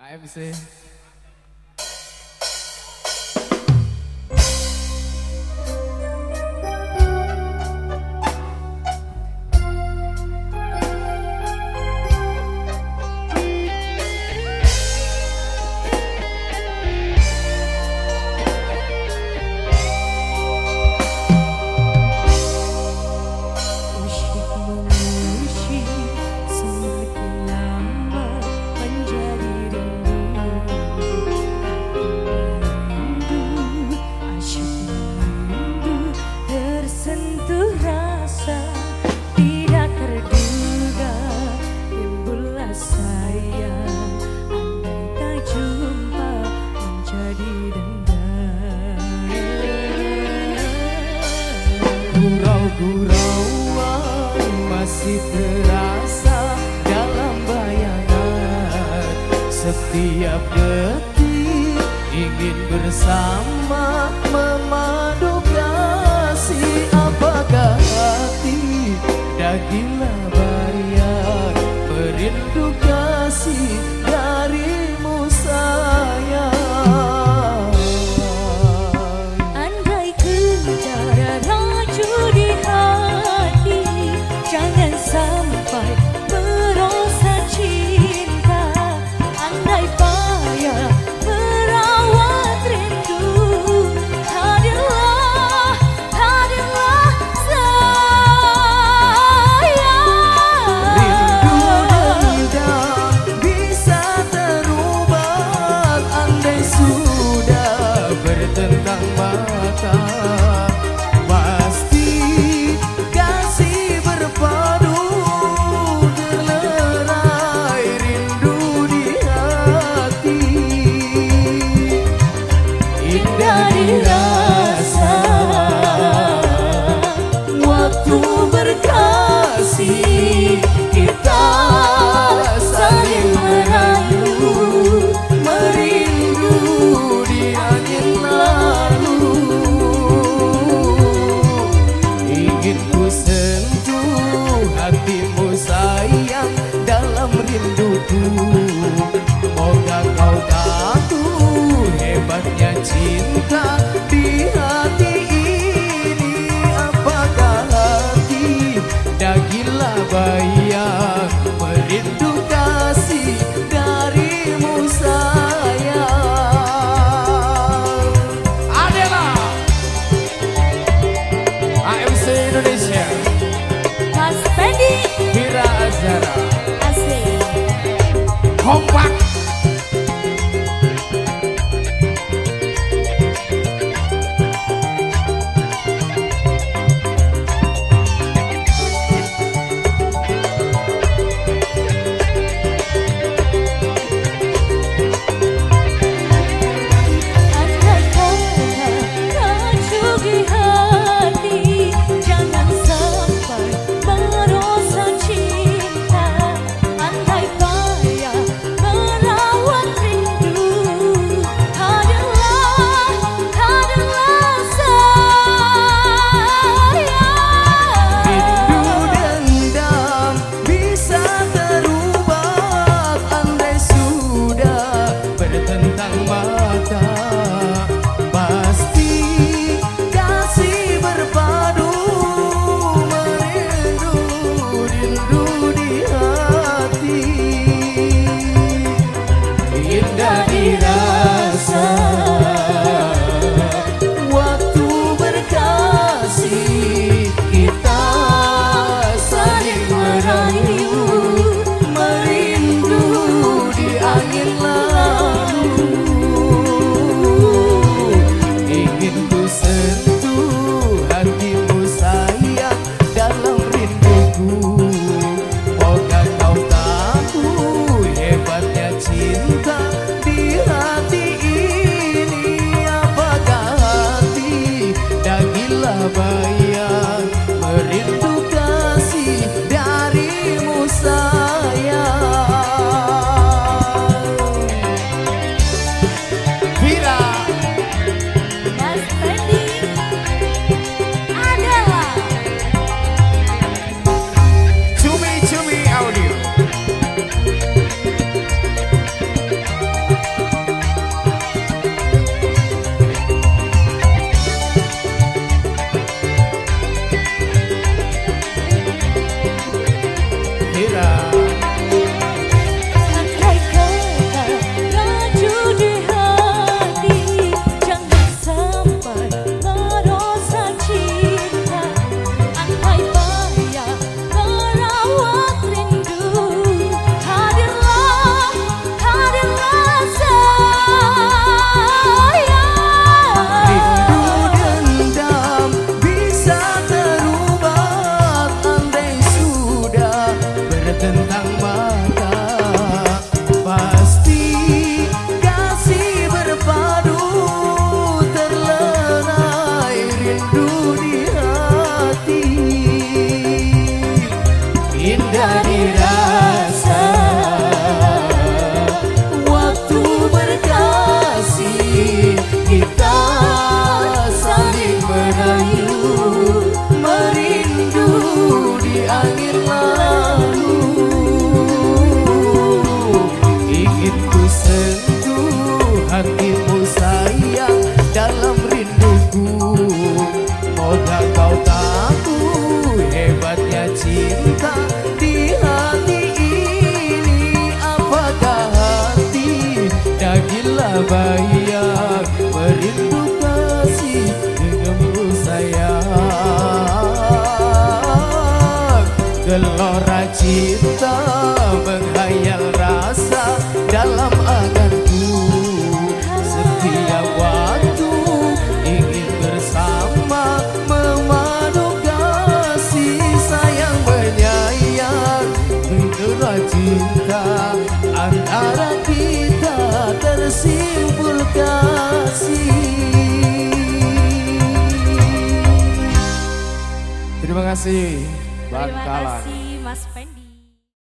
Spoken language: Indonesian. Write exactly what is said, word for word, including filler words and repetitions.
A M C. Gurauan masih terasa dalam bayangan. Setiap detik ingin bersama memadu kasih. Apakah hati dah gila bayang merindu kasih darimu sayang. Andai kencara raju di hati, jangan sampai merosak cinta. Andai payah merawat rindu, hadirlah, hadirlah sayang. Rindu dendam bisa terubah andai sudah bertentang mata. Moga kau tahu hebatnya cinta di hati ini. Apakah hati dah gila bayang merindu kasih darimu sayang. Adela A M C Indonesia, Mas Fendi, Mira Azhara, asik. kompak. Andai kata raju di hati, jangan sampai merosak cinta. Andai payah merawat rindu, hadirlah, hadirlah sayang. Rindu dendam bisa terubah andai sudah bertentang mata. Pasti kasih berpadu merindu, rindu di hati. Indah dirasa waktu berkasih, kita saling merayu merindu di angin lalu. Ingin ku sentuh hatimu sayang dalam rinduku. Moga kau tahu hebatnya cinta di hati bayang merindu kasih denganmu sayang. Gelora cinta menghayal rasa dalam anganku. Setiap waktu ingin bersama memadu kasih sayang menyayang. Gelora cinta antara kita tersimpul kasih. Terima kasih Terima Bangkalan. kasih Mas Pendi.